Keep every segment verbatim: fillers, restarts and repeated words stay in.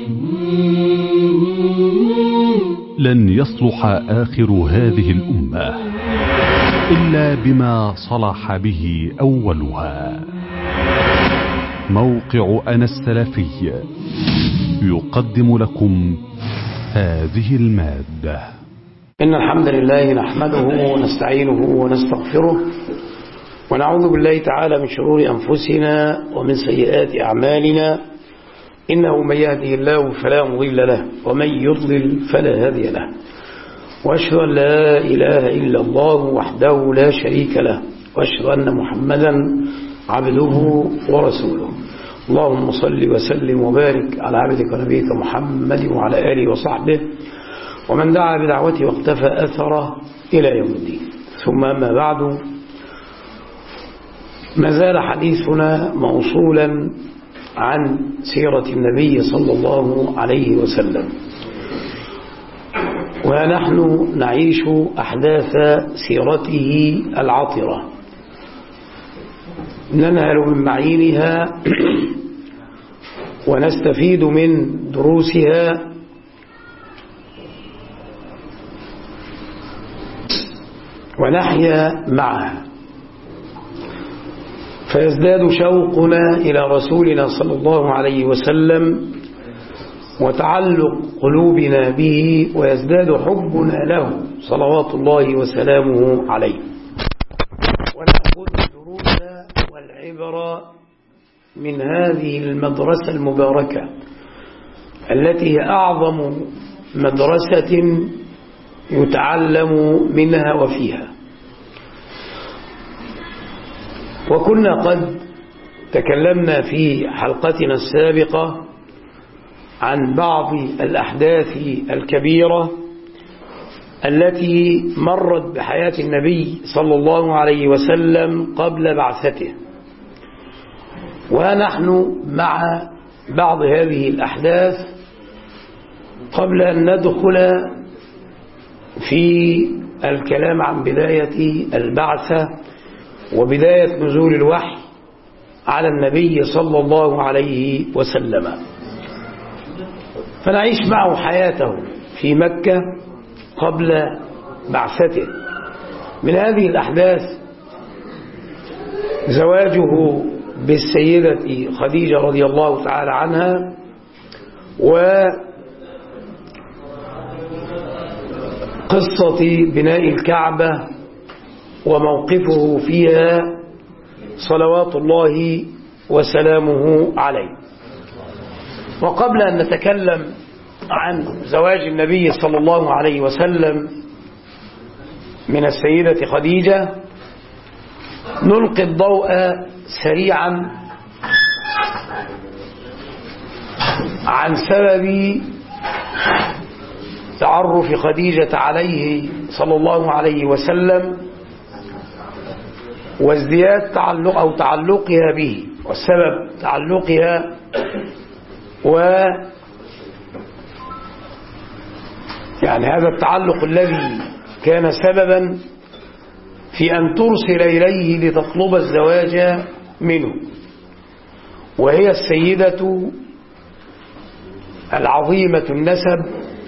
لن يصلح آخر هذه الأمة إلا بما صلح به أولها. موقع أنا السلفي يقدم لكم هذه المادة. إن الحمد لله نحمده ونستعينه ونستغفره ونعوذ بالله تعالى من شرور أنفسنا ومن سيئات أعمالنا، إنه من يهده الله فلا مضل له ومن يضلل فلا هادي له، وأشهد أن لا إله إلا الله وحده لا شريك له، وأشهد أن محمدا عبده ورسوله. اللهم صل وسلم وبارك على عبدك ونبيك محمد وعلى آله وصحبه ومن دعا بدعوته واقتفى أثره إلى يوم الدين. ثم أما بعد، ما زال حديثنا موصولا عن سيرة النبي صلى الله عليه وسلم، ونحن نعيش أحداث سيرته العطرة، ننهل من معينها ونستفيد من دروسها، ونحيا معها، فيزداد شوقنا إلى رسولنا صلى الله عليه وسلم وتعلق قلوبنا به، ويزداد حبنا له صلوات الله وسلامه عليه. ونأخذ الدروس والعبر من هذه المدرسة المباركة التي هي أعظم مدرسة يتعلم منها وفيها. وكنا قد تكلمنا في حلقتنا السابقة عن بعض الأحداث الكبيرة التي مرت بحياة النبي صلى الله عليه وسلم قبل بعثته، ونحن مع بعض هذه الأحداث قبل أن ندخل في الكلام عن بداية البعثة وبداية نزول الوحي على النبي صلى الله عليه وسلم، فنعيش معه حياته في مكة قبل بعثته. من هذه الأحداث زواجه بالسيدة خديجة رضي الله تعالى عنها، وقصة بناء الكعبة وموقفه فيها صلوات الله وسلامه عليه. وقبل أن نتكلم عن زواج النبي صلى الله عليه وسلم من السيدة خديجة، نلقي الضوء سريعا عن سبب تعرف خديجة عليه صلى الله عليه وسلم وازدياد تعلق أو تعلقها به، والسبب تعلقها و يعني هذا التعلق الذي كان سببا في أن ترسل إليه لتطلب الزواج منه، وهي السيدة العظيمة النسب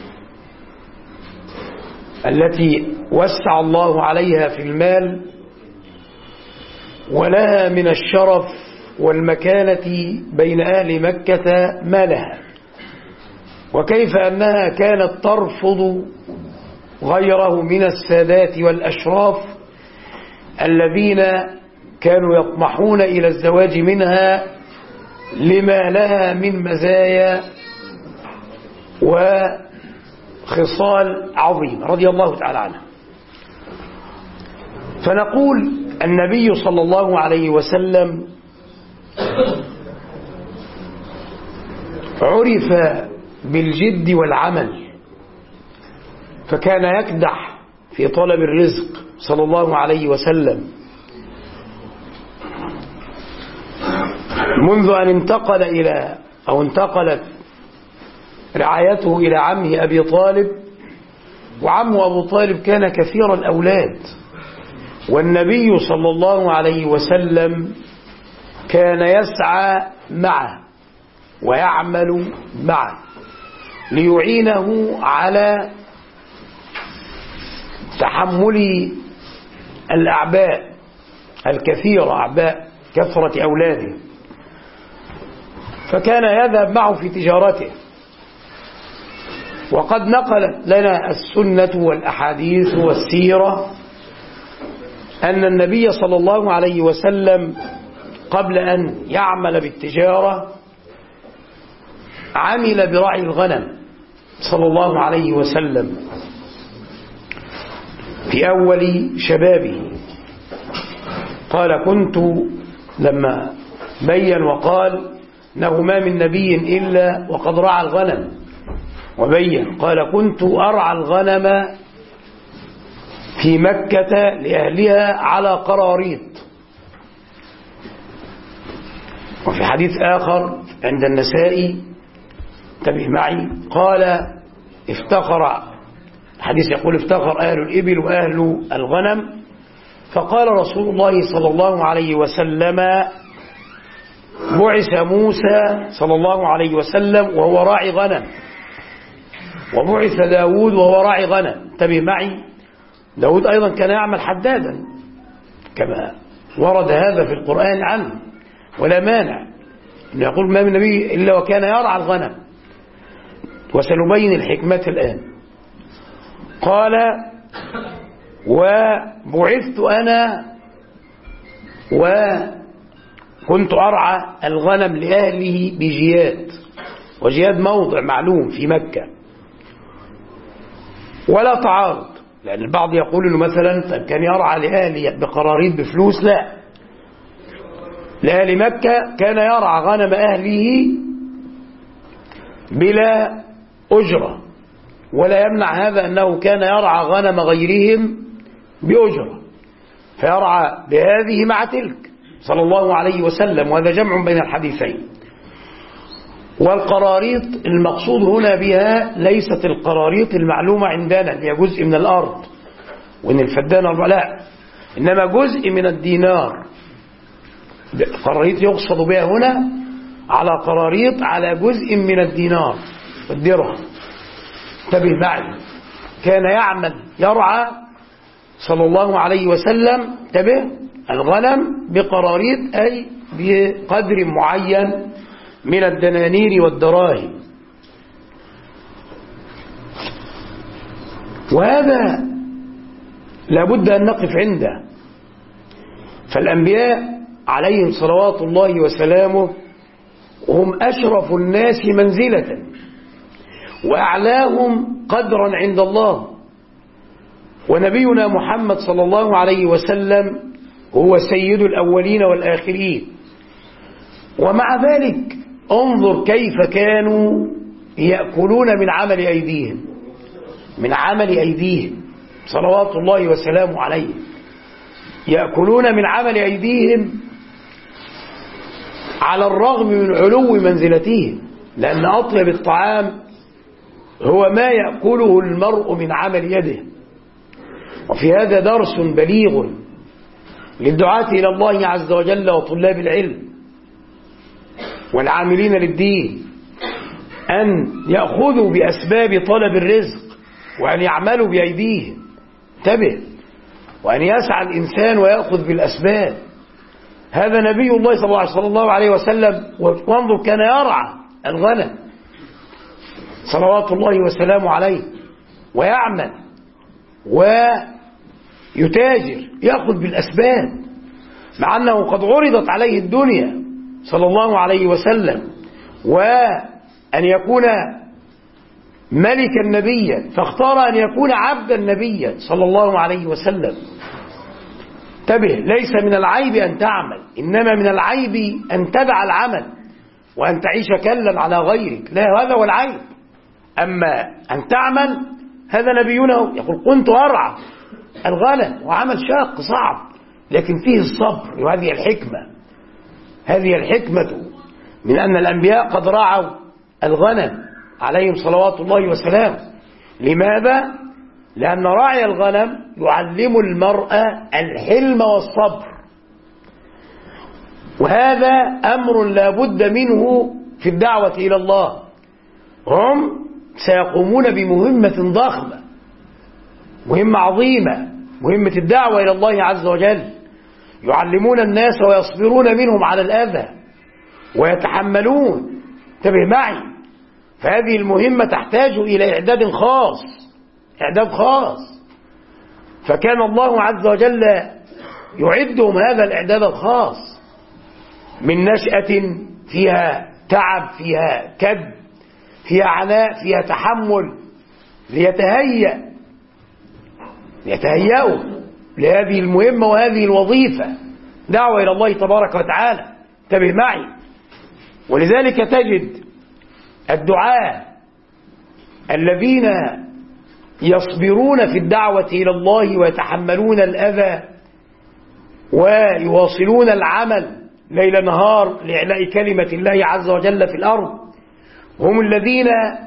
التي وسع الله عليها في المال، ولها من الشرف والمكانة بين أهل مكة ما لها، وكيف أنها كانت ترفض غيره من السادات والأشراف الذين كانوا يطمحون إلى الزواج منها لما لها من مزايا وخصال عظيمة رضي الله تعالى عنها. فنقول النبي صلى الله عليه وسلم عرف بالجد والعمل، فكان يكدح في طلب الرزق صلى الله عليه وسلم منذ أن انتقل إلى أو انتقلت رعايته إلى عمه أبي طالب، وعمه أبو طالب كان كثير الأولاد، والنبي صلى الله عليه وسلم كان يسعى معه ويعمل معه ليعينه على تحمل الأعباء الكثيرة، أعباء كثرة أولاده، فكان يذهب معه في تجارته. وقد نقلت لنا السنة والأحاديث والسيرة أن النبي صلى الله عليه وسلم قبل أن يعمل بالتجارة عمل برعي الغنم صلى الله عليه وسلم في أول شبابه. قال كنت لما بين وقال إنه ما من نبي إلا وقد رعى الغنم، وبين قال كنت أرعى الغنم في مكة لأهلها على قراريط. وفي حديث آخر عند النسائي انتبه معي قال افتخر، الحديث يقول افتخر أهل الإبل وأهل الغنم، فقال رسول الله صلى الله عليه وسلم بعث موسى صلى الله عليه وسلم وهو راعي غنم، وبعث داود وهو راعي غنم. انتبه معي، داود أيضا كان يعمل حدادا كما ورد هذا في القرآن عنه، ولا مانع أن يقول ما من نبي إلا وكان يرعى الغنم، وسنبين الحكمة الآن. قال وبعثت أنا وكنت أرعى الغنم لأهله بجياد، وجياد موضع معلوم في مكة، ولا تعارض، لأن البعض يقول إنه مثلا كان يرعى لأهله بقراريط بفلوس، لا، لأهل مكة كان يرعى غنم أهله بلا أجرة، ولا يمنع هذا أنه كان يرعى غنم غيرهم بأجرة، فيرعى بهذه مع تلك صلى الله عليه وسلم، وهذا جمع بين الحديثين. والقراريط المقصود هنا بها ليست القراريط المعلومة عندنا اللي هي جزء من الأرض وإن الفدان أربعة، لا، إنما جزء من الدينار. قراريط يقصد بها هنا على قراريط على جزء من الدينار والدرهم. انتبه معي، كان يعمل يرعى صلى الله عليه وسلم انتبه الغنم بقراريط، أي بقدر معين من الدنانير والدراهم. وهذا لابد أن نقف عنده. فالأنبياء عليهم صلوات الله وسلامه هم أشرف الناس منزلة وأعلاهم قدرا عند الله، ونبينا محمد صلى الله عليه وسلم هو سيد الأولين والآخرين. ومع ذلك انظر كيف كانوا يأكلون من عمل أيديهم، من عمل أيديهم صلوات الله وسلامه عليه، يأكلون من عمل أيديهم على الرغم من علو منزلتهم، لأن أطيب الطعام هو ما يأكله المرء من عمل يده. وفي هذا درس بليغ للدعاة إلى الله عز وجل وطلاب العلم والعاملين للدين، أن يأخذوا بأسباب طلب الرزق وأن يعملوا بأيديهم. انتبه، وأن يسعى الإنسان ويأخذ بالأسباب. هذا نبي الله صلى الله عليه وسلم، وانظر كان يرعى الغنم صلوات الله وسلامه عليه، ويعمل ويتاجر يأخذ بالأسباب، مع أنه قد عرضت عليه الدنيا صلى الله عليه وسلم، وأن يكون ملكا نبيا، فاختار أن يكون عبدا نبيا صلى الله عليه وسلم. انتبه، ليس من العيب أن تعمل، إنما من العيب أن تدع العمل وأن تعيش كلا على غيرك، لا، هذا هو العيب. أما أن تعمل، هذا نبينا يقول كنت أرعى الغنم، وعمل شاق صعب لكن فيه الصبر، وهذه الحكمة. هذه الحكمة من أن الأنبياء قد رعوا الغنم عليهم صلوات الله وسلامه. لماذا؟ لأن راعي الغنم يعلم المرأة الحلم والصبر، وهذا أمر لا بد منه في الدعوة إلى الله. هم سيقومون بمهمة ضخمة، مهمة عظيمة، مهمة الدعوة إلى الله عز وجل. يعلمون الناس ويصبرون منهم على الأذى ويتحملون. انتبه معي، فهذه المهمة تحتاج إلى إعداد خاص، إعداد خاص. فكان الله عز وجل يعدهم هذا الإعداد الخاص من نشأة فيها تعب، فيها كد، فيها عناء، فيها تحمل، ليتهيأ يتهيأوا لهذه المهمة وهذه الوظيفة، دعوة إلى الله تبارك وتعالى. انتبه معي. ولذلك تجد الدعاة الذين يصبرون في الدعوة إلى الله ويتحملون الأذى ويواصلون العمل ليل نهار لإعلاء كلمة الله عز وجل في الأرض، هم الذين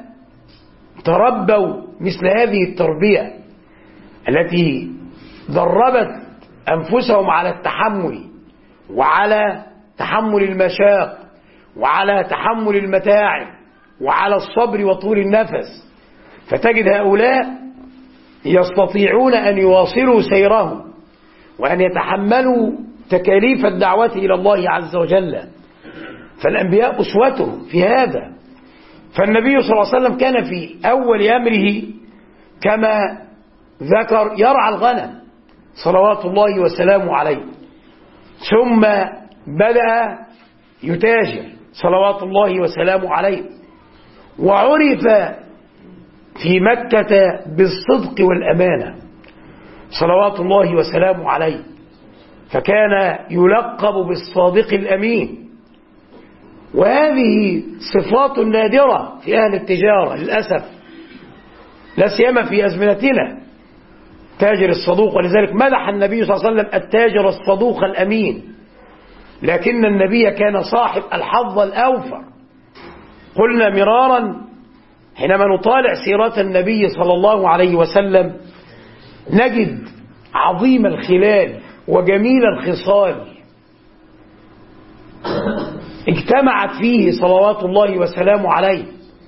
تربوا مثل هذه التربية التي دربت أنفسهم على التحمل وعلى تحمل المشاق وعلى تحمل المتاعب وعلى الصبر وطول النفس. فتجد هؤلاء يستطيعون أن يواصلوا سيرهم وأن يتحملوا تكاليف الدعوة إلى الله عز وجل. فالأنبياء أسوتهم في هذا. فالنبي صلى الله عليه وسلم كان في أول أمره كما ذكر يرعى الغنم صلوات الله وسلامه عليه، ثم بدأ يتاجر صلوات الله وسلامه عليه، وعرف في مكة بالصدق والأمانة صلوات الله وسلامه عليه، فكان يلقب بالصادق الأمين. وهذه صفات نادرة في أهل التجارة للأسف، لا سيما في أزمنتنا، تاجر الصدوق. ولذلك مدح النبي صلى الله عليه وسلم التاجر الصدوق الأمين، لكن النبي كان صاحب الحظ الأوفر. قلنا مرارا حينما نطالع سيرة النبي صلى الله عليه وسلم نجد عظيم الخلال وجميل الخصال اجتمعت فيه صلوات الله وسلامه عليه.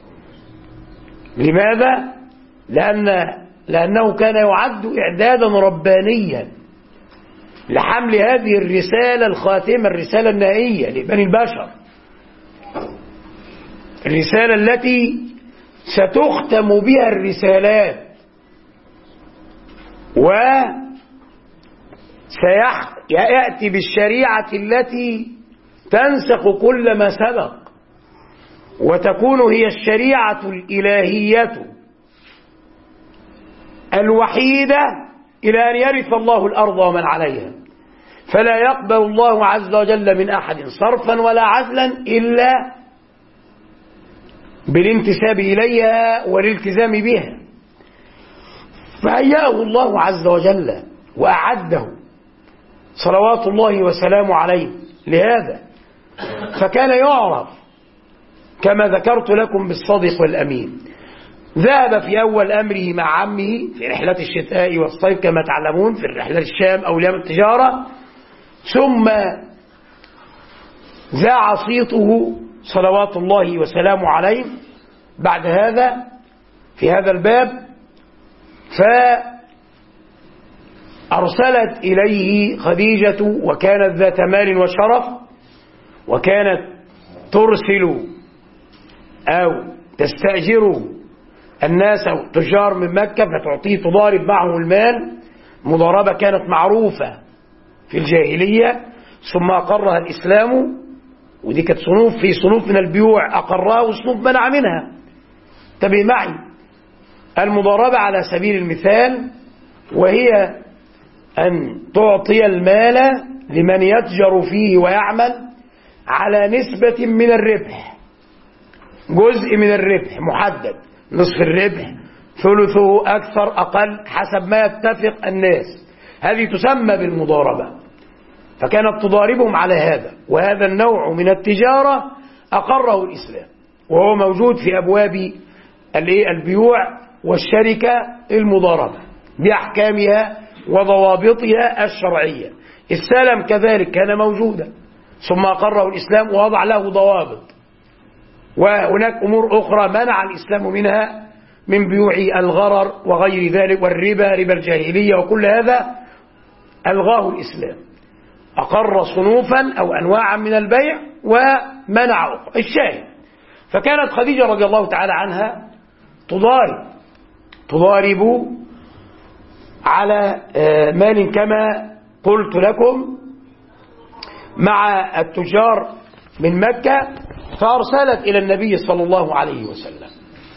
لماذا؟ لأن لأنه كان يعد إعدادا ربانيا لحمل هذه الرسالة الخاتمة، الرسالة النهائية لبني البشر، الرسالة التي ستختم بها الرسالات وسيأتي بالشريعة التي تنسخ كل ما سبق وتكون هي الشريعة الإلهية الوحيدة إلى أن يرث الله الأرض ومن عليها. فلا يقبل الله عز وجل من أحد صرفا ولا عدلا إلا بالانتساب إليها والالتزام بها. فهيأه الله عز وجل وأعده صلوات الله وسلامه عليه لهذا، فكان يعرف كما ذكرت لكم بالصادق والأمين. ذهب في أول أمره مع عمه في رحلة الشتاء والصيف كما تعلمون، في رحلة الشام أو اليمن التجارة، ثم ذاع صيته صلوات الله وسلامه عليه بعد هذا في هذا الباب، فأرسلت إليه خديجة وكانت ذات مال وشرف، وكانت ترسل أو تستأجر الناس أو تجار من مكة فتعطيه تضارب معه المال. مضاربة كانت معروفة في الجاهلية ثم أقرها الإسلام، ودي كانت صنوف في صنوف من البيوع أقرها وصنوف منع منها. انتبه معي، المضاربة على سبيل المثال وهي أن تعطي المال لمن يتجر فيه ويعمل على نسبة من الربح، جزء من الربح محدد، نصف الربح، ثلثه، أكثر أقل حسب ما يتفق الناس. هذه تسمى بالمضاربة. فكانت تضاربهم على هذا، وهذا النوع من التجارة أقره الإسلام، وهو موجود في أبواب البيوع والشركة المضاربة بأحكامها وضوابطها الشرعية. السلم كذلك كان موجودا ثم أقره الإسلام ووضع له ضوابط، وهناك أمور أخرى منع الإسلام منها من بيوع الغرر وغير ذلك والربا، ربا الجاهلية، وكل هذا ألغاه الإسلام، أقر صنوفا أو أنواعا من البيع ومنع الشاهد. فكانت خديجة رضي الله تعالى عنها تضارب تضارب على مال كما قلت لكم مع التجار من مكة، فأرسلت إلى النبي صلى الله عليه وسلم،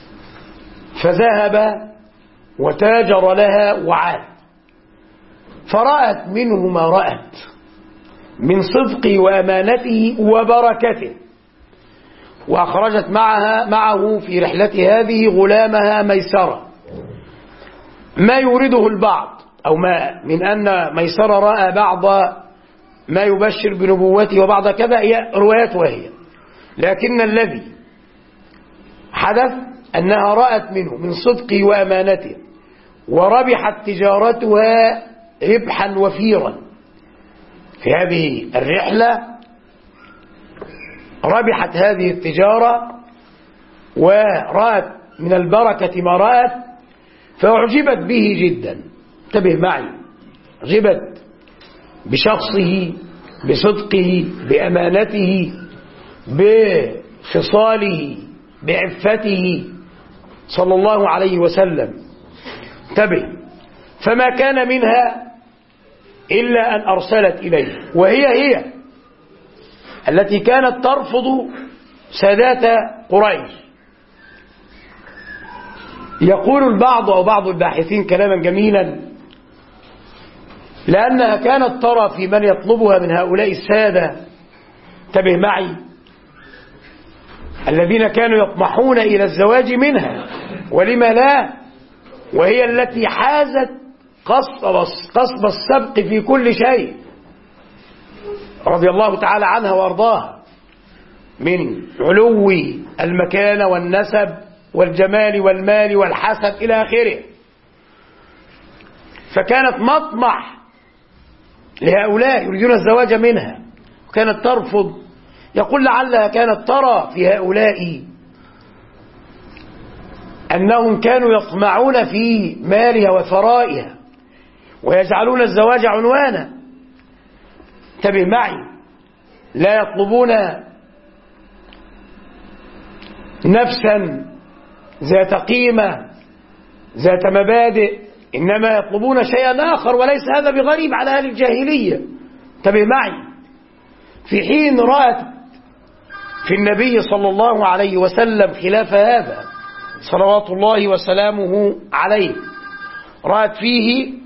فذهب وتاجر لها وعاد، فرأت منه ما رأت من صدقه وأمانته وبركته، وأخرجت معها معه في رحلة هذه غلامها ميسرة. ما يورده البعض أو ما من أن ميسرة رأى بعض ما يبشر بنبوته وبعض كذا هي روايات وهي، لكن الذي حدث أنها رأت منه من صدقه وأمانته، وربحت تجارتها ربحا وفيرا في هذه الرحلة، ربحت هذه التجارة ورأت من البركة ما رأت، فأعجبت به جدا. انتبه معي، أعجبت بشخصه، بصدقه، بأمانته، بخصاله، بعفته صلى الله عليه وسلم. انتبه، فما كان منها إلا أن أرسلت إليه، وهي هي التي كانت ترفض سادات قريش. يقول البعض أو بعض الباحثين كلاما جميلا، لأنها كانت ترى في من يطلبها من هؤلاء السادة، انتبه معي، الذين كانوا يطمحون إلى الزواج منها، ولما لا، وهي التي حازت قصب السبق في كل شيء رضي الله تعالى عنها وارضاها، من علو المكانة والنسب والجمال والمال والحسب إلى آخره. فكانت مطمح لهؤلاء يريدون الزواج منها، وكانت ترفض. يقول لعلها كانت ترى في هؤلاء أنهم كانوا يطمعون في مالها وثرائها ويجعلون الزواج عنوانا. انتبه معي، لا يطلبون نفسا ذات قيمة ذات مبادئ، إنما يطلبون شيئا آخر، وليس هذا بغريب على أهل الجاهلية. انتبه معي، في حين رأت في النبي صلى الله عليه وسلم خلاف هذا صلوات الله وسلامه عليه، رأت فيه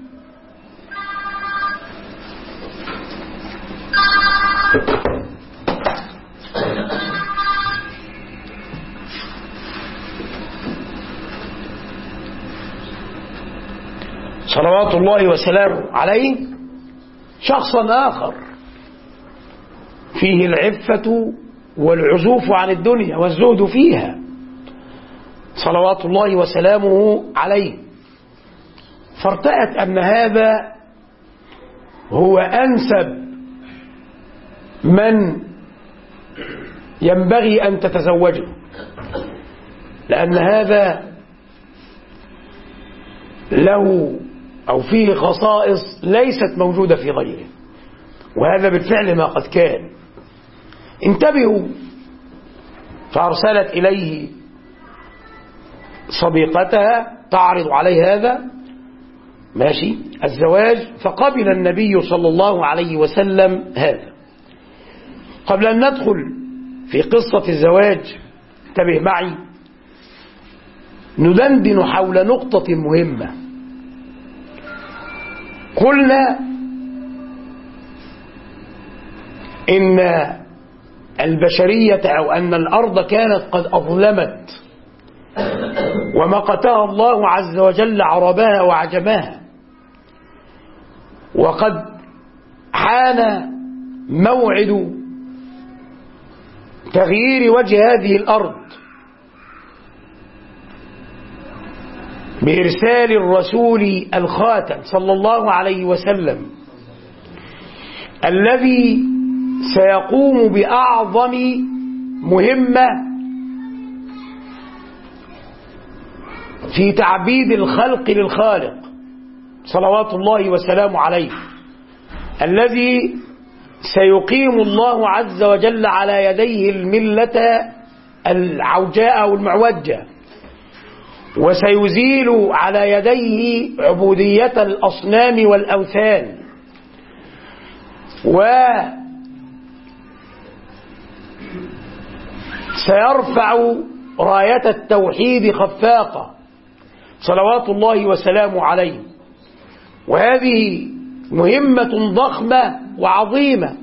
صلوات الله وسلامه عليه شخصا آخر فيه العفة والعزوف عن الدنيا والزهد فيها صلوات الله وسلامه عليه، فارتأت أن هذا هو أنسب من ينبغي أن تتزوجه، لأن هذا له أو فيه خصائص ليست موجودة في غيره، وهذا بالفعل ما قد كان. انتبهوا، فأرسلت إليه صديقتها تعرض عليه هذا ماشي الزواج، فقبل النبي صلى الله عليه وسلم هذا. قبل أن ندخل في قصة الزواج انتبه معي، ندندن حول نقطة مهمة. قلنا إن البشرية أو أن الأرض كانت قد أظلمت ومقتها الله عز وجل عربها وعجمها، وقد حان موعد تغيير وجه هذه الأرض بإرسال الرسول الخاتم صلى الله عليه وسلم، الذي سيقوم بأعظم مهمة في تعبيد الخلق للخالق صلوات الله وسلامه عليه، الذي سيقيم الله عز وجل على يديه الملة العوجاء أو المعوجة، وسيزيل على يديه عبودية الأصنام والأوثان، وسيرفع راية التوحيد خفاقة صلوات الله وسلامه عليه. وهذه مهمة ضخمة وعظيمة،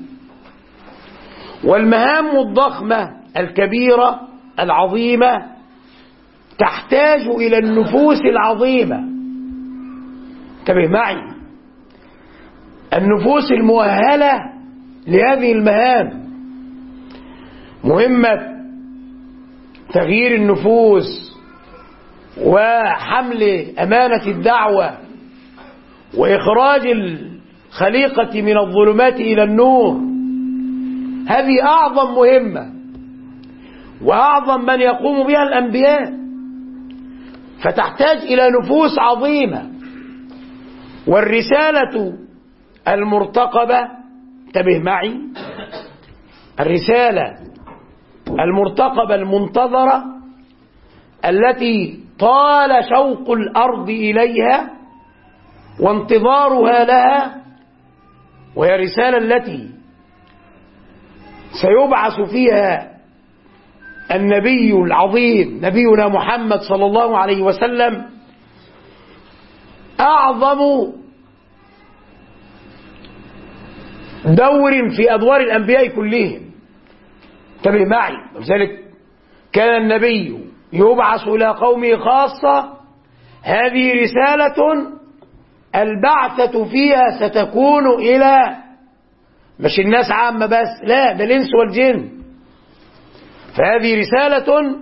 والمهام الضخمة الكبيرة العظيمة تحتاج إلى النفوس العظيمة. انتبه معي، النفوس المؤهلة لهذه المهام. مهمة تغيير النفوس وحمل أمانة الدعوة وإخراج الخليقة من الظلمات إلى النور، هذه أعظم مهمة وأعظم من يقوم بها الأنبياء، فتحتاج إلى نفوس عظيمة. والرسالة المرتقبة، انتبه معي، الرسالة المرتقبة المنتظرة التي طال شوق الأرض إليها وانتظارها لها، وهي الرسالة التي سيبعث فيها النبي العظيم نبينا محمد صلى الله عليه وسلم، أعظم دور في أدوار الأنبياء كلهم. انتبه معي، لذلك كان النبي يبعث إلى قومه خاصة. هذه رسالة البعثة فيها ستكون إلى مش الناس عامة بس، لا، ده الإنس والجن. فهذه رسالة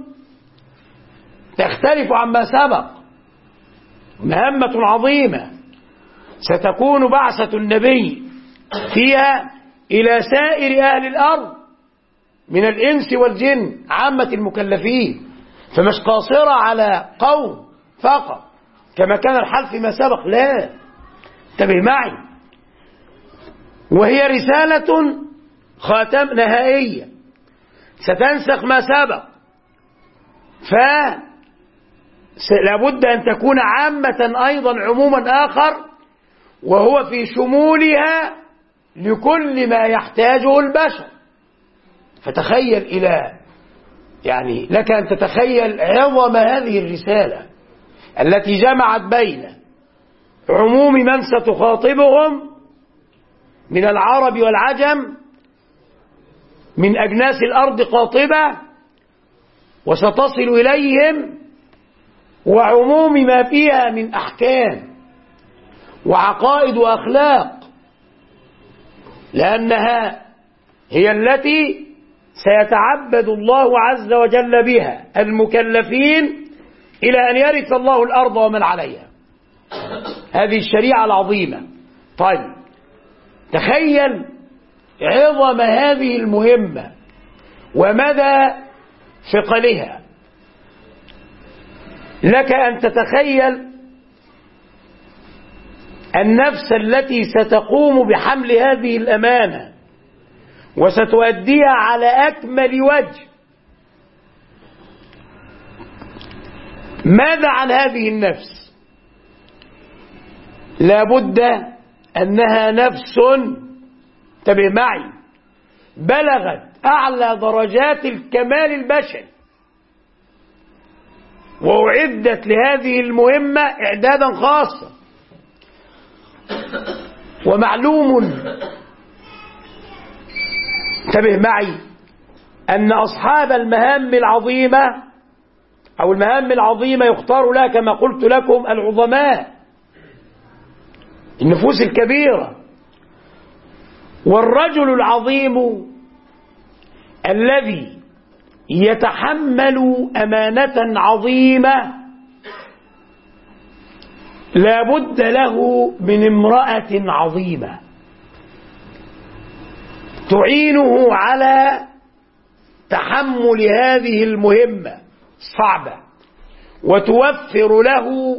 تختلف عما سبق، مهمة عظيمة ستكون بعثة النبي فيها إلى سائر أهل الأرض من الإنس والجن عامة المكلفين، فمش قاصرة على قوم فقط كما كان الحال فيما سبق، لا، انتبه معي. وهي رسالة خاتم نهائية ستنسخ ما سبق، فلا بد أن تكون عامة أيضا عموما آخر، وهو في شمولها لكل ما يحتاجه البشر. فتخيل إلى يعني لك أن تتخيل عظم هذه الرسالة التي جمعت بين عموم من ستخاطبهم من العرب والعجم من أجناس الأرض قاطبة، وستصل إليهم، وعموم ما فيها من أحكام وعقائد وأخلاق، لأنها هي التي سيتعبد الله عز وجل بها المكلفين إلى أن يرث الله الأرض ومن عليها. هذه الشريعة العظيمة. طيب، تخيل عظم هذه المهمة ومدى ثقلها. لك أن تتخيل النفس التي ستقوم بحمل هذه الأمانة وستؤديها على أكمل وجه. ماذا عن هذه النفس؟ لابد أنها نفس، انتبه معي، بلغت أعلى درجات الكمال البشري، وأعدت لهذه المهمة إعدادا خاصا. ومعلوم، انتبه معي، أن أصحاب المهام العظيمة أو المهام العظيمة يختار لها كما قلت لكم العظماء، النفوس الكبيرة. والرجل العظيم الذي يتحمل أمانة عظيمة لا بد له من امرأة عظيمة تعينه على تحمل هذه المهمة الصعبة وتوفر له،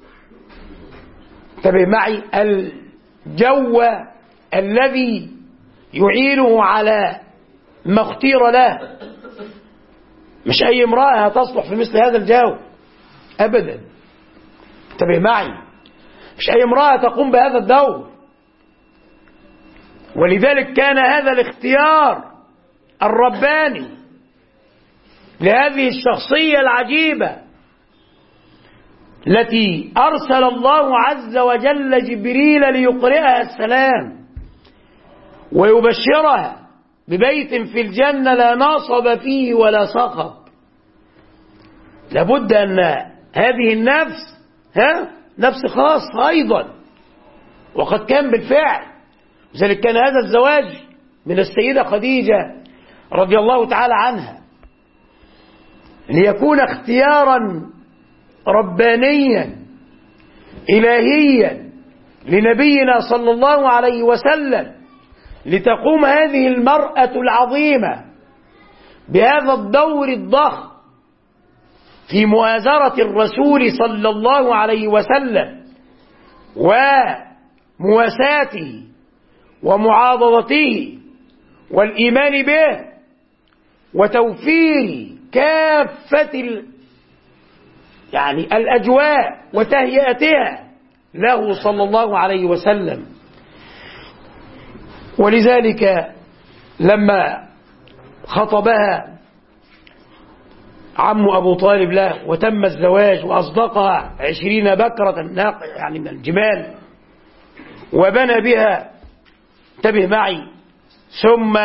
انتبه معي، الجو الذي يعينه على ما اختير له. مش أي امرأة تصلح في مثل هذا الجو أبدا، انتبه معي، مش أي امرأة تقوم بهذا الدور. ولذلك كان هذا الاختيار الرباني لهذه الشخصية العجيبة التي أرسل الله عز وجل جبريل ليقرئها السلام ويبشرها ببيت في الجنة لا نصب فيه ولا صخب. لابد أن هذه النفس ها نفس خاصة أيضا، وقد كان بالفعل. لذلك كان هذا الزواج من السيدة خديجة رضي الله تعالى عنها ليكون اختيارا ربانيا إلهيا لنبينا صلى الله عليه وسلم، لتقوم هذه المرأة العظيمة بهذا الدور الضخم في مؤازرة الرسول صلى الله عليه وسلم ومواساته ومعاضدته والإيمان به وتوفير كافة ال... يعني الأجواء وتهيئتها له صلى الله عليه وسلم. ولذلك لما خطبها عم أبو طالب له وتم الزواج وأصدقها عشرين بكرة يعني من الجمال وبنى بها، انتبه معي، ثم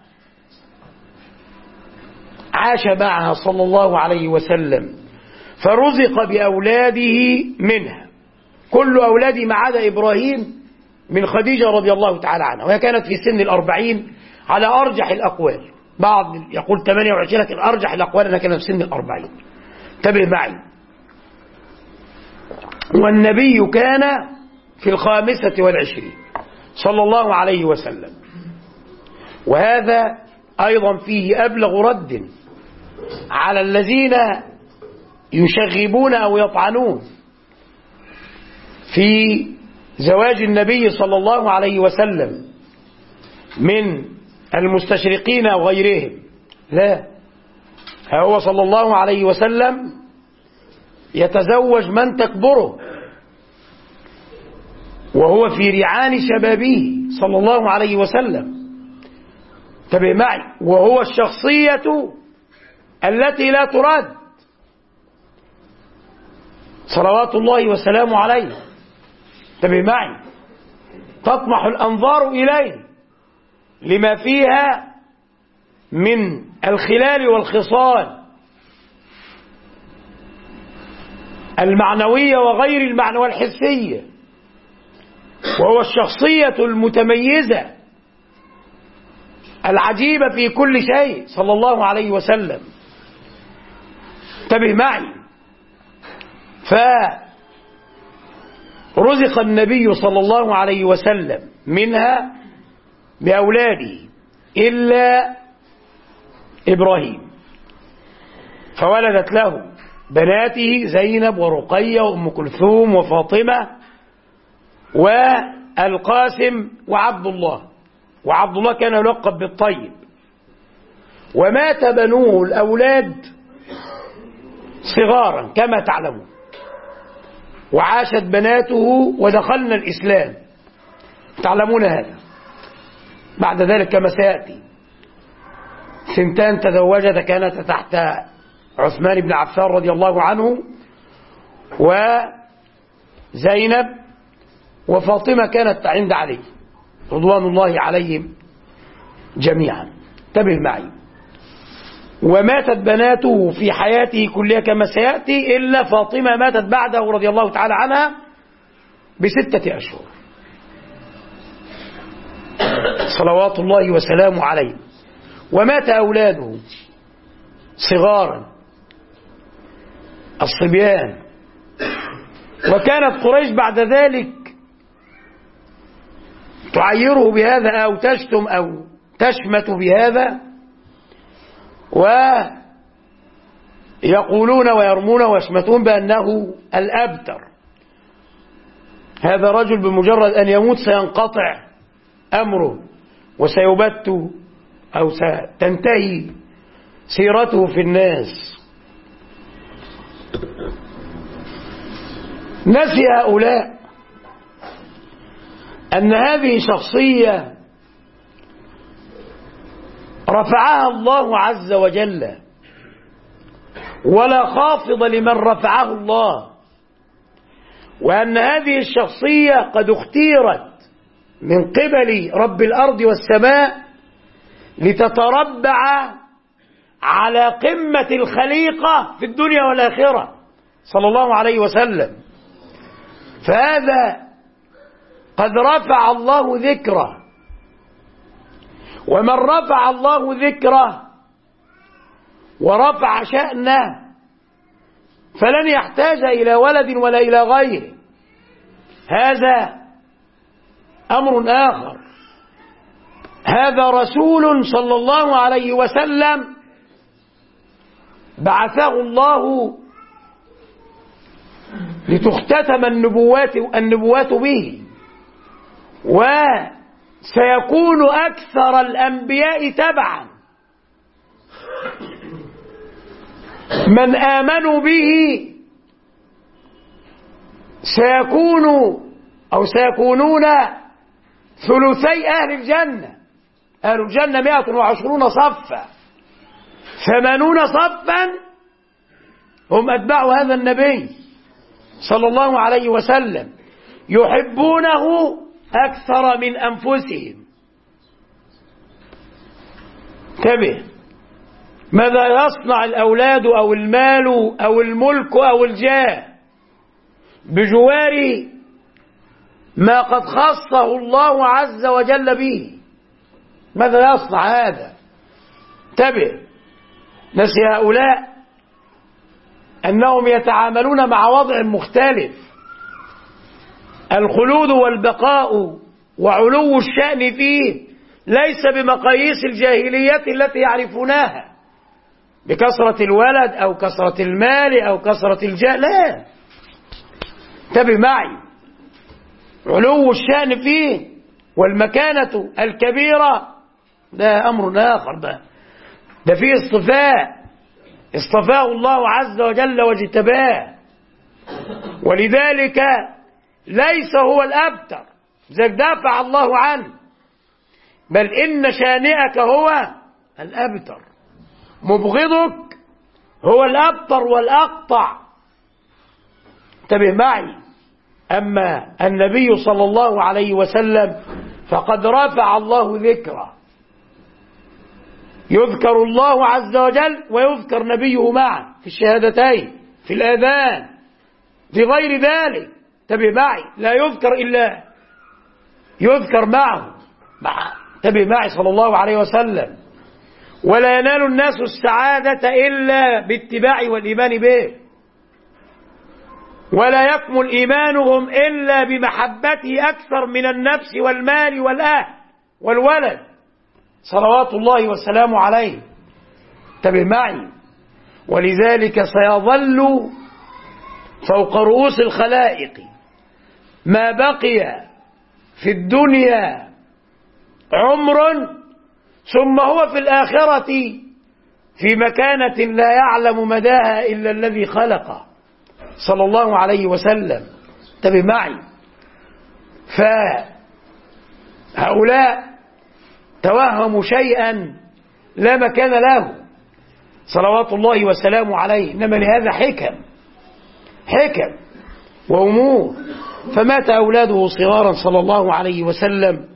عاش معها صلى الله عليه وسلم فرزق بأولاده منها، كل أولاده ما عدا إبراهيم من خديجة رضي الله تعالى عنها، وهي كانت في سن الأربعين على أرجح الأقوال، بعض يقول ثمانية وعشرين لكن أرجح الأقوال أنها كانت في سن الأربعين. انتبه معي. والنبي كان في الخامسة والعشرين صلى الله عليه وسلم، وهذا أيضا فيه أبلغ رد على الذين يشغبون أو يطعنون في زواج النبي صلى الله عليه وسلم من المستشرقين وغيرهم. لا، هو صلى الله عليه وسلم يتزوج من تكبره وهو في ريعان شبابه صلى الله عليه وسلم، انتبه معي، وهو الشخصية التي لا ترد صلوات الله وسلامه عليه، انتبه معي، تطمح الأنظار إليه لما فيها من الخلال والخصال المعنوية وغير المعنوية الحسية، وهو الشخصية المتميزة العجيبة في كل شيء صلى الله عليه وسلم، انتبه معي. فرزق النبي صلى الله عليه وسلم منها بأولاده إلا إبراهيم، فولدت له بناته زينب ورقية وأم كلثوم وفاطمة والقاسم وعبد الله، وعبد الله كان يلقب بالطيب. ومات بنوه الأولاد صغارا كما تعلمون، وعاشت بناته ودخلنا الإسلام، تعلمون هذا. بعد ذلك كما سيأتي سنتان تزوجت كانت تحت عثمان بن عفان رضي الله عنه، وزينب وفاطمة كانت عند علي رضوان الله عليهم جميعا، انتبه معي. وماتت بناته في حياته كلها كما سيأتي، إلا فاطمة ماتت بعده رضي الله تعالى عنها بستة أشهر صلوات الله وسلامه عليه. ومات أولاده صغارا الصبيان، وكانت قريش بعد ذلك تعيره بهذا أو تشتم أو تشمت بهذا، يقولون ويرمون ويشمتون بأنه الأبتر. هذا رجل بمجرد أن يموت سينقطع أمره وسيبت أو ستنتهي سيرته في الناس. نسي هؤلاء أن هذه شخصية رفعها الله عز وجل، ولا خافض لمن رفعه الله، وأن هذه الشخصية قد اختيرت من قبل رب الأرض والسماء لتتربع على قمة الخليقة في الدنيا والآخرة صلى الله عليه وسلم. فهذا قد رفع الله ذكره، ومن رفع الله ذكره ورفع شأنه فلن يحتاج إلى ولد ولا إلى غيره. هذا أمر آخر. هذا رسول صلى الله عليه وسلم بعثه الله لتختتم النبوات النبوات به، وسيكون أكثر الأنبياء تبعا من آمنوا به سيكون أو سيكونون ثلثي أهل الجنة. أهل الجنة مائة وعشرون صفا، ثمانون صفا هم أتباع هذا النبي صلى الله عليه وسلم يحبونه أكثر من أنفسهم. انتبه، ماذا يصنع الأولاد أو المال أو الملك أو الجاه بجوار ما قد خصه الله عز وجل به؟ ماذا يصنع هذا؟ انتبه، نسي هؤلاء أنهم يتعاملون مع وضع مختلف. الخلود والبقاء وعلو الشأن فيه ليس بمقاييس الجاهلية التي يعرفونها بكثرة الولد أو كثرة المال أو كثرة الجاه، لا. انتبه معي، علو الشأن فيه والمكانة الكبيرة ده أمر آخر. ده ده فيه اصطفاء، اصطفاه الله عز وجل واجتباه، ولذلك ليس هو الأبتر ذاك دافع الله عنه، بل إن شانئك هو الأبتر، مبغضك هو الأبتر والأقطع. انتبه معي. أما النبي صلى الله عليه وسلم فقد رفع الله ذكره، يذكر الله عز وجل ويذكر نبيه معه في الشهادتين، في الآذان، في غير ذلك. انتبه معي، لا يذكر إلا يذكر معه مع انتبه معي صلى الله عليه وسلم. ولا ينال الناس السعادة إلا باتباع والإيمان به، ولا يكمل إيمانهم إلا بمحبته أكثر من النفس والمال والأهل والولد صلوات الله والسلام عليه. انتبه معي. ولذلك سيظل فوق رؤوس الخلائق ما بقي في الدنيا عمر، ثم هو في الآخرة في مكانة لا يعلم مداها إلا الذي خلقه صلى الله عليه وسلم. انتبه معي. فهؤلاء توهموا شيئا لا مكان له صلوات الله وسلامه عليه، إنما لهذا حكم حكم وأمور. فمات أولاده صغارا صلى الله عليه وسلم،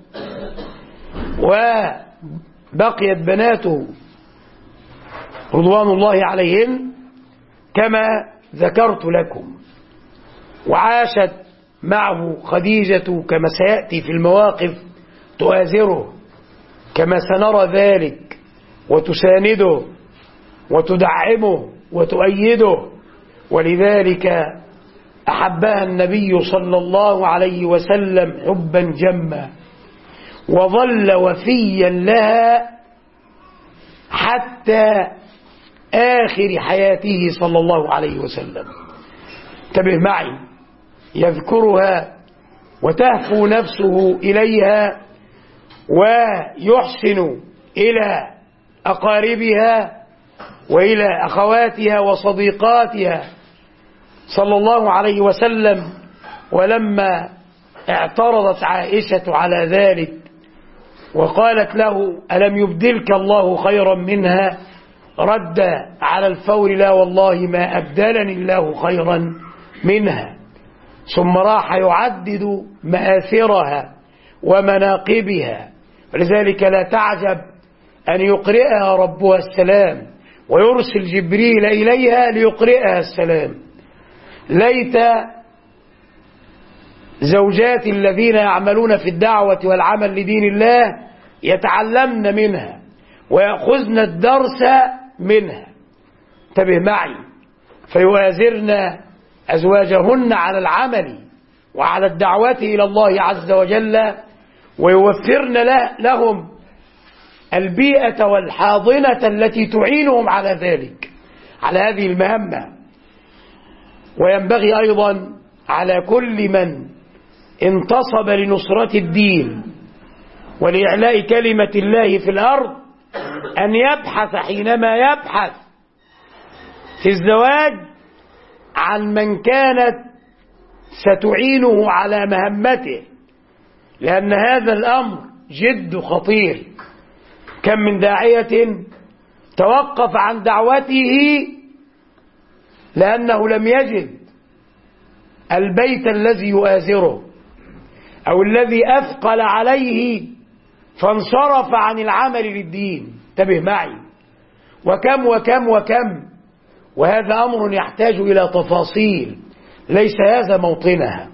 وبقيت بناته رضوان الله عليهن كما ذكرت لكم، وعاشت معه خديجة كما سيأتي في المواقف تؤازره كما سنرى ذلك، وتسانده وتدعمه وتؤيده. ولذلك أحبها النبي صلى الله عليه وسلم حبا جما، وظل وفيا لها حتى آخر حياته صلى الله عليه وسلم. انتبه معي، يذكرها وتهفو نفسه إليها ويحسن إلى أقاربها وإلى أخواتها وصديقاتها صلى الله عليه وسلم. ولما اعترضت عائشة على ذلك وقالت له ألم يبدلك الله خيرا منها، رد على الفور لا والله ما أبدلني الله خيرا منها، ثم راح يعدد مآثرها ومناقبها. ولذلك لا تعجب أن يقرئها ربها السلام ويرسل جبريل إليها ليقرئها السلام. ليت زوجات الذين يعملون في الدعوة والعمل لدين الله يتعلمن منها ويأخذن الدرس منها. انتبه معي، فيؤازرن أزواجهن على العمل وعلى الدعوة إلى الله عز وجل، ويوفرن لهم البيئة والحاضنة التي تعينهم على ذلك، على هذه المهمة. وينبغي أيضا على كل من انتصب لنصرة الدين ولإعلاء كلمة الله في الأرض أن يبحث حينما يبحث في الزواج عن من كانت ستعينه على مهمته، لأن هذا الأمر جد خطير. كم من داعية توقف عن دعوته لأنه لم يجد البيت الذي يؤازره أو الذي أثقل عليه فانصرف عن العمل للدين. انتبه معي، وكم وكم وكم، وهذا أمر يحتاج إلى تفاصيل ليس هذا موطنها.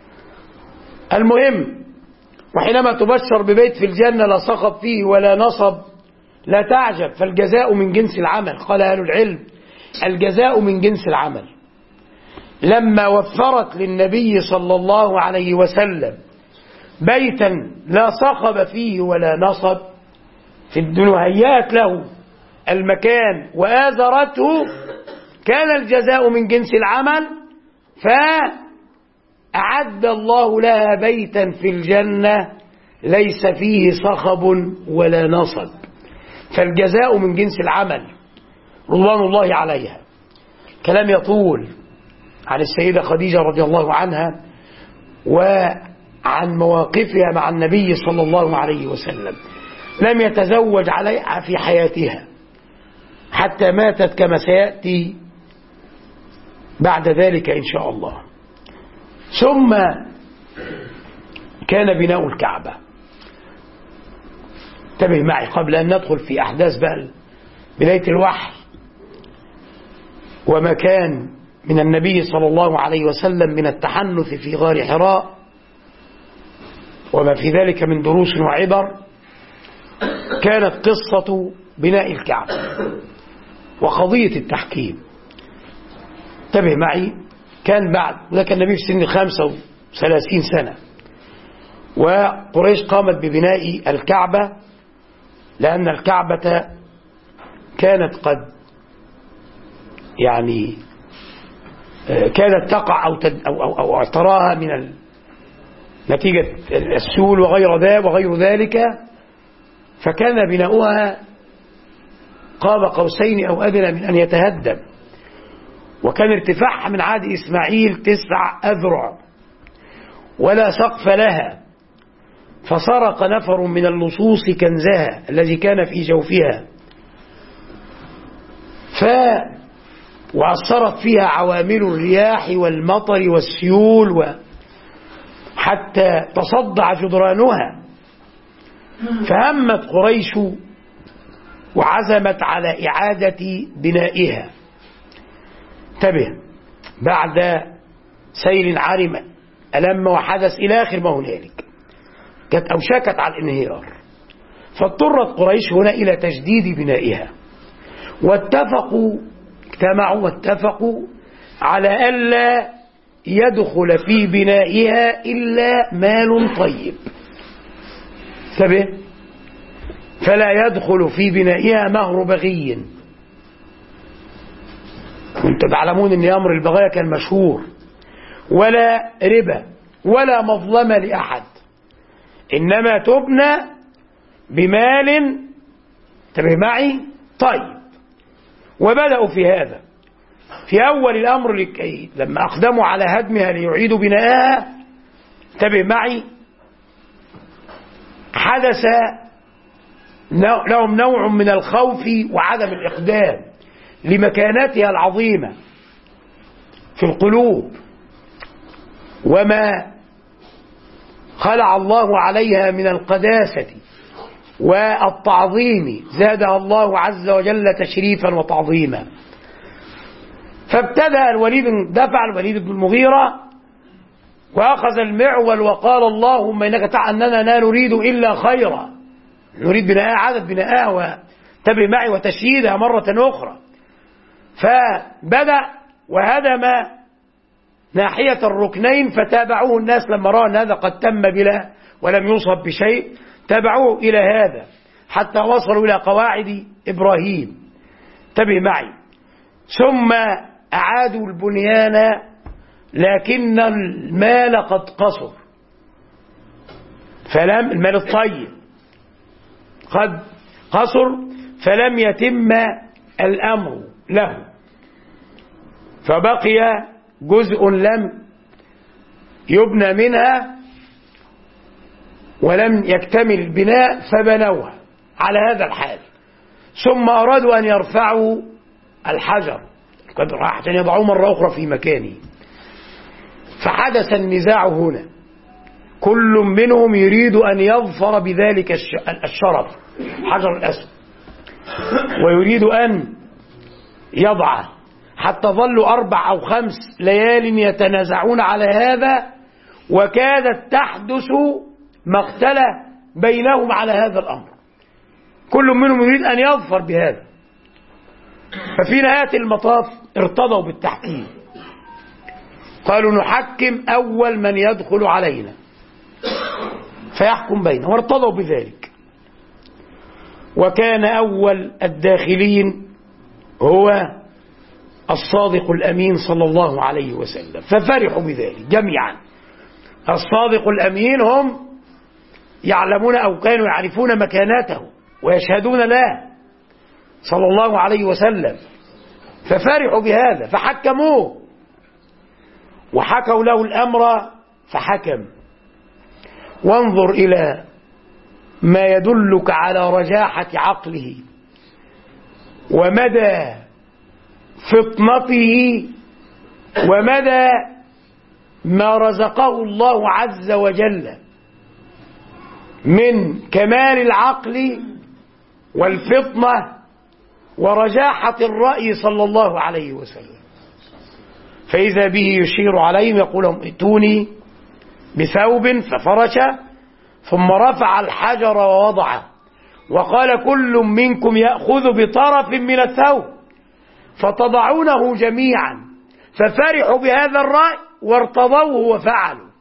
المهم، وحينما تبشر ببيت في الجنة لا صخب فيه ولا نصب لا تعجب، فالجزاء من جنس العمل. قال أهل العلم الجزاء من جنس العمل. لما وفرت للنبي صلى الله عليه وسلم بيتا لا صخب فيه ولا نصب في الدنيا، هيأت له المكان وآزرته، كان الجزاء من جنس العمل، فأعد الله لها بيتا في الجنة ليس فيه صخب ولا نصب. فالجزاء من جنس العمل رضوان الله عليها. كلام يطول عن السيدة خديجة رضي الله عنها وعن مواقفها مع النبي صلى الله عليه وسلم. لم يتزوج عليها في حياتها حتى ماتت، كما سيأتي بعد ذلك إن شاء الله. ثم كان بناء الكعبة. انتبه معي قبل أن ندخل في أحداث بقى بداية الوحي وما كان من النبي صلى الله عليه وسلم من التحنث في غار حراء وما في ذلك من دروس وعبر. كانت قصة بناء الكعبة وقضية التحكيم. انتبه معي، كان بعد ذلك النبي في سن خمسة وثلاثين سنة، وقريش قامت ببناء الكعبة لأن الكعبة كانت قد يعني كانت تقع أو, تد أو, أو, أو اعتراها من نتيجة السول وغير ذلك وغير ذلك، فكان بناؤها قاب قوسين أو أدنى من أن يتهدم. وكان ارتفاعها من عهد إسماعيل تسع أذرع ولا سقف لها، فسرق نفر من اللصوص كنزها الذي كان في جوفها، ف وأثرت فيها عوامل الرياح والمطر والسيول و حتى تصدع جدرانها. فهمت قريش وعزمت على إعادة بنائها. انتبه، بعد سيل عارم ألم وحدث إلى آخر ما هنالك، كانت أوشكت على الانهيار، فاضطرت قريش هنا إلى تجديد بنائها. واتفقوا اجتمعوا واتفقوا على ألا يدخل في بنائها إلا مال طيب. انتبه، فلا يدخل في بنائها مهر بغي وانتم تعلمون ان امر البغايا كان مشهور، ولا ربا ولا مظلمة لأحد، إنما تبنى بمال. انتبه معي. طيب، وبدأوا في هذا في أول الأمر، لكي لما أقدموا على هدمها ليعيدوا بناءها، انتبه معي، حدث لهم نوع من الخوف وعدم الإقدام لمكانتها العظيمة في القلوب، وما خلع الله عليها من القداسة والتعظيم زادها الله عز وجل تشريفا وتعظيما. فابتدأ الوليد، دفع الوليد بن المغيرة وأخذ المعول وقال اللهم إنك تعلم أننا لا نريد إلا خيرا، نريد بناء عدد بناءها وتبه معي وتشييدها مرة أخرى. فبدأ وهدم ناحية الركنين، فتابعوه الناس لما رأوا أن هذا قد تم بلا ولم يصب بشيء، تابعوه إلى هذا حتى وصلوا إلى قواعد إبراهيم. انتبه معي. ثم أعادوا البنيان، لكن المال قد قصر، فلم المال الطيب قد قصر فلم يتم الأمر له، فبقي جزء لم يبنى منها ولم يكتمل البناء، فبنوها على هذا الحال. ثم أرادوا أن يرفعوا الحجر حتى يضعوه مرة أخرى في مكانه، فحدث النزاع هنا، كل منهم يريد أن يظفر بذلك الشرف حجر الأسود، ويريد أن يضعه، حتى ظلوا أربع أو خمس ليال يتنازعون على هذا، وكادت تحدث مقتلة بينهم على هذا الأمر، كل منهم يريد أن يظفر بهذا. ففي نهاية المطاف ارتضوا بالتحكيم، قالوا نحكم أول من يدخل علينا فيحكم بينهم، وارتضوا بذلك. وكان أول الداخلين هو الصادق الأمين صلى الله عليه وسلم، ففرحوا بذلك جميعا. الصادق الأمين هم يعلمون أو كانوا يعرفون مكانته ويشهدون له صلى الله عليه وسلم، ففرحوا بهذا فحكموه وحكوا له الأمر فحكم. وانظر إلى ما يدلك على رجاحة عقله ومدى فطنته ومدى ما رزقه الله عز وجل من كمال العقل والفطنة ورجاحة الرأي صلى الله عليه وسلم. فإذا به يشير عليهم يقول لهم ائتوني بثوب، ففرش ثم رفع الحجر ووضعه، وقال كل منكم يأخذ بطرف من الثوب فتضعونه جميعا، ففرحوا بهذا الرأي وارتضوه وفعلوا.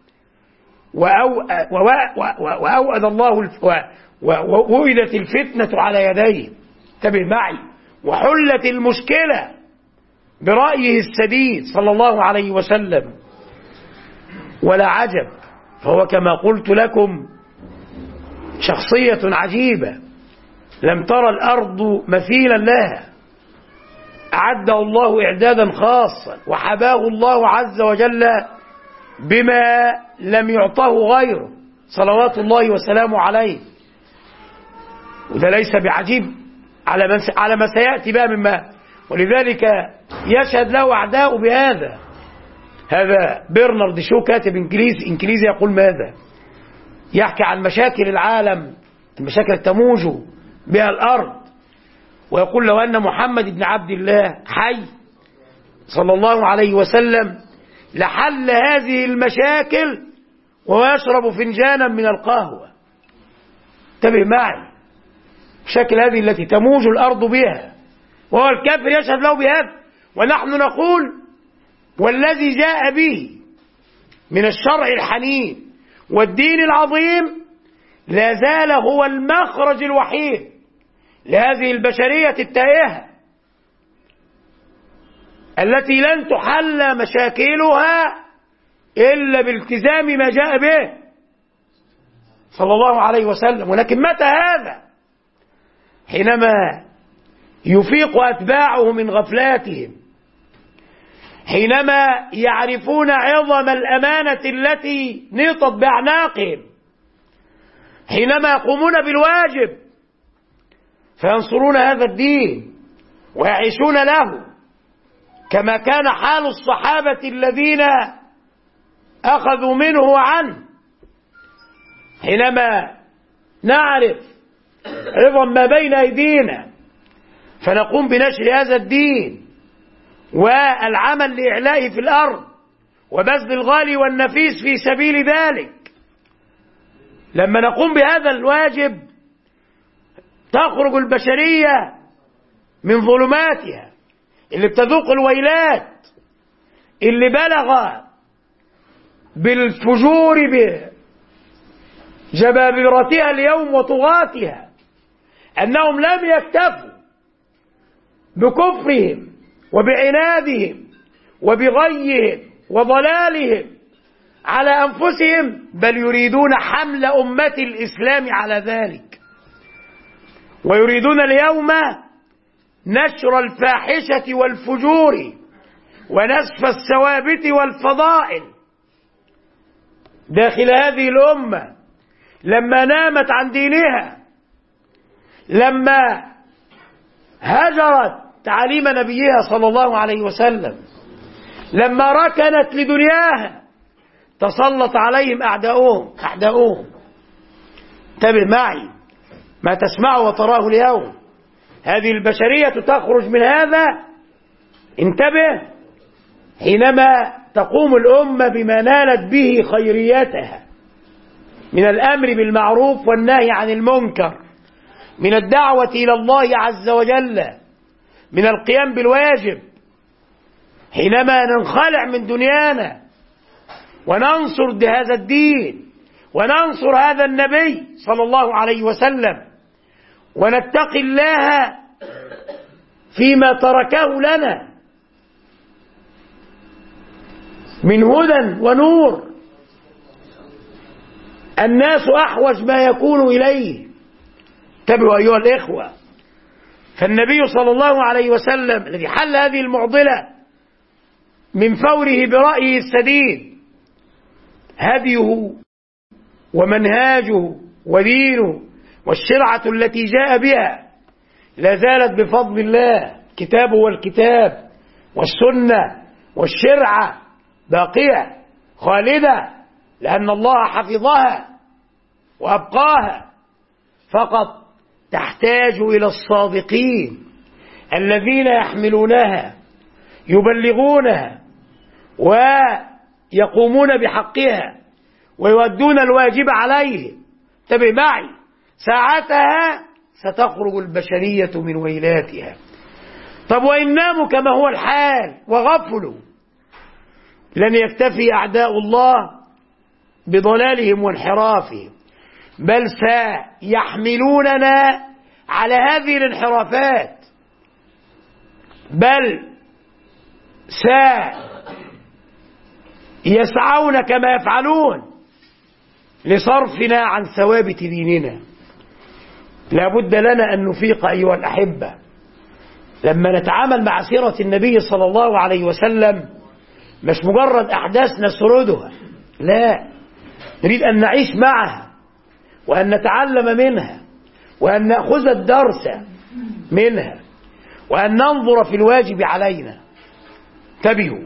وأوأد الله ووئدت الفتنة على يديه، انتبه معي، وحلت المشكلة برأيه السديد صلى الله عليه وسلم. ولا عجب، فهو كما قلت لكم شخصية عجيبة لم ترى الأرض مثيلا لها، أعده الله إعدادا خاصا، وحباه الله عز وجل بما لم يعطه غيره صلوات الله وسلامه عليه. وده ليس بعجيب على من على ما سيأتي بقى مما، ولذلك يشهد له أعداء بهذا. هذا برنارد شو كاتب إنجليزي إنجليزي يقول ماذا؟ يحكي عن مشاكل العالم، المشاكل تموج بها الأرض، ويقول لو أن محمد بن عبد الله حي صلى الله عليه وسلم لحل هذه المشاكل وهو يشرب فنجانا من القهوة. انتبه معي، المشاكل هذه التي تموج الأرض بها، وهو الكافر يشهد له بهذا. ونحن نقول والذي جاء به من الشرع الحنين والدين العظيم لا زال هو المخرج الوحيد لهذه البشرية التائهة التي لن تحل مشاكلها إلا بالتزام ما جاء به صلى الله عليه وسلم. ولكن متى هذا؟ حينما يفيق أتباعه من غفلاتهم، حينما يعرفون عظم الأمانة التي نيطت بأعناقهم، حينما يقومون بالواجب فينصرون هذا الدين ويعيشون له كما كان حال الصحابة الذين أخذوا منه وعنه. حينما نعرف عظم ما بين أيدينا فنقوم بنشر هذا الدين والعمل لإعلائه في الأرض وبذل الغالي والنفيس في سبيل ذلك. لما نقوم بهذا الواجب تخرج البشرية من ظلماتها اللي بتذوق الويلات، اللي بلغ بالفجور بجبابرتها اليوم وطغاتها أنهم لم يكتفوا بكفرهم وبعنادهم وبغيهم وضلالهم على أنفسهم، بل يريدون حمل أمة الإسلام على ذلك، ويريدون اليوم نشر الفاحشة والفجور ونسف الثوابت والفضائل داخل هذه الأمة لما نامت عن دينها، لما هجرت تعاليم نبيها صلى الله عليه وسلم، لما ركنت لدنياها تسلط عليهم أعداؤهم أعداؤهم انتبه معي ما تسمعه وتراه اليوم. هذه البشرية تخرج من هذا، انتبه، حينما تقوم الأمة بما نالت به خيريتها من الأمر بالمعروف والنهي عن المنكر، من الدعوة إلى الله عز وجل، من القيام بالواجب، حينما ننخلع من دنيانا وننصر هذا الدين وننصر هذا النبي صلى الله عليه وسلم ونتقي الله فيما تركه لنا من هدى ونور الناس أحوج ما يكون إليه. انتبهوا أيها الإخوة، فالنبي صلى الله عليه وسلم الذي حل هذه المعضلة من فوره برأيه السديد، هديه ومنهاجه ودينه والشرعة التي جاء بها لا زالت بفضل الله، كتابه والكتاب والسنة والشرعة باقية خالدة، لأن الله حفظها وأبقاها، فقط تحتاج إلى الصادقين الذين يحملونها يبلغونها ويقومون بحقها ويؤدون الواجب عليه. انتبه معي، ساعتها ستخرج البشرية من ويلاتها. طب وإن ناموا كما هو الحال وغفلوا، لن يكتفي أعداء الله بضلالهم وانحرافهم، بل سيحملوننا على هذه الانحرافات، بل سيسعون كما يفعلون لصرفنا عن ثوابت ديننا. لا بد لنا أن نفيق أيها الأحبة لما نتعامل مع سيرة النبي صلى الله عليه وسلم، مش مجرد أحداث نسردها، لا، نريد أن نعيش معها وأن نتعلم منها وأن نأخذ الدرس منها وأن ننظر في الواجب علينا. انتبهوا،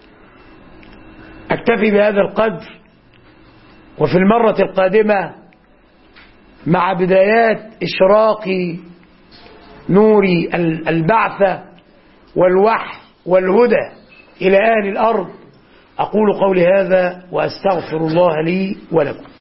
أكتفي بهذا القدر، وفي المرة القادمة مع بدايات إشراق نور البعث والوحي والهدى إلى أهل الأرض، أقول قولي هذا وأستغفر الله لي ولكم.